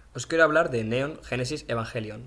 Os quiero hablar de Neon Genesis Evangelion.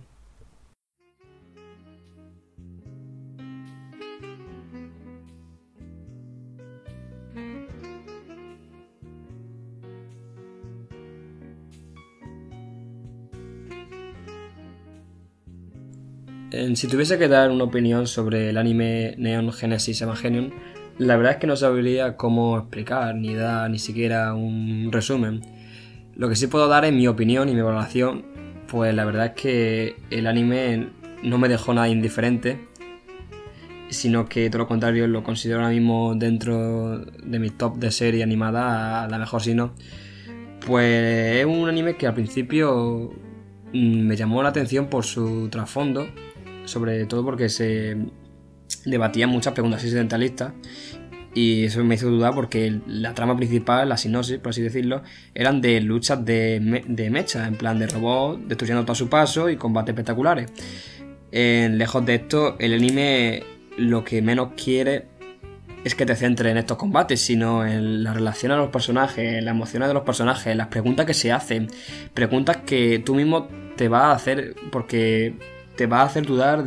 Si tuviese que dar una opinión sobre el anime Neon Genesis Evangelion, la verdad es que no sabría cómo explicar ni dar ni siquiera un resumen. Lo que sí puedo dar es mi opinión y mi valoración, pues la verdad es que el anime no me dejó nada indiferente, sino que todo lo contrario lo considero ahora mismo dentro de mi top de serie animada a la mejor, si no. Pues es un anime que al principio me llamó la atención por su trasfondo, sobre todo porque se debatían muchas preguntas existencialistas y eso me hizo dudar porque la trama principal, la sinopsis, por así decirlo, eran de luchas de mecha, en plan de robots destruyendo todo a su paso y combates espectaculares. Lejos de esto, el anime lo que menos quiere es que te centres en estos combates, sino en la relación a los personajes, en las emociones de los personajes, las preguntas que se hacen, preguntas que tú mismo te vas a hacer porque te va a hacer dudar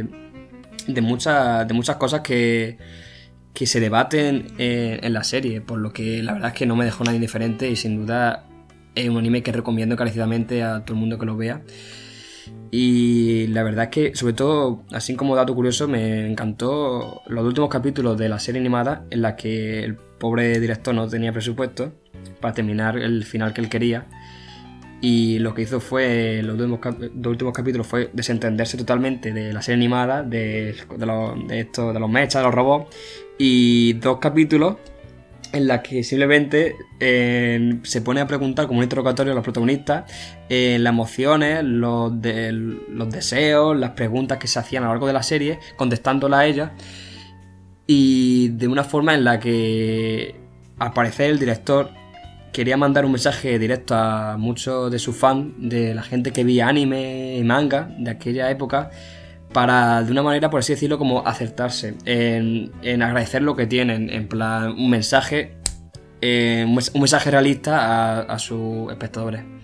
de muchas cosas que se debaten en la serie, por lo que la verdad es que no me dejó nada indiferente y sin duda es un anime que recomiendo encarecidamente a todo el mundo que lo vea. Y la verdad es que, sobre todo, así como dato curioso, me encantó los últimos capítulos de la serie animada en la que el pobre director no tenía presupuesto para terminar el final que él quería. Y lo que hizo fue, dos últimos capítulos, fue desentenderse totalmente de la serie animada, de los mechas, de los robots. Y dos capítulos en la que simplemente se pone a preguntar como un interrogatorio a los protagonistas las emociones, los deseos, las preguntas que se hacían a lo largo de la serie, contestándolas a ellas, y de una forma en la que al parecer el director quería mandar un mensaje directo a muchos de sus fans, de la gente que veía anime y manga de aquella época, para de una manera, por así decirlo, como acertarse en agradecer lo que tienen, en plan un mensaje realista a sus espectadores.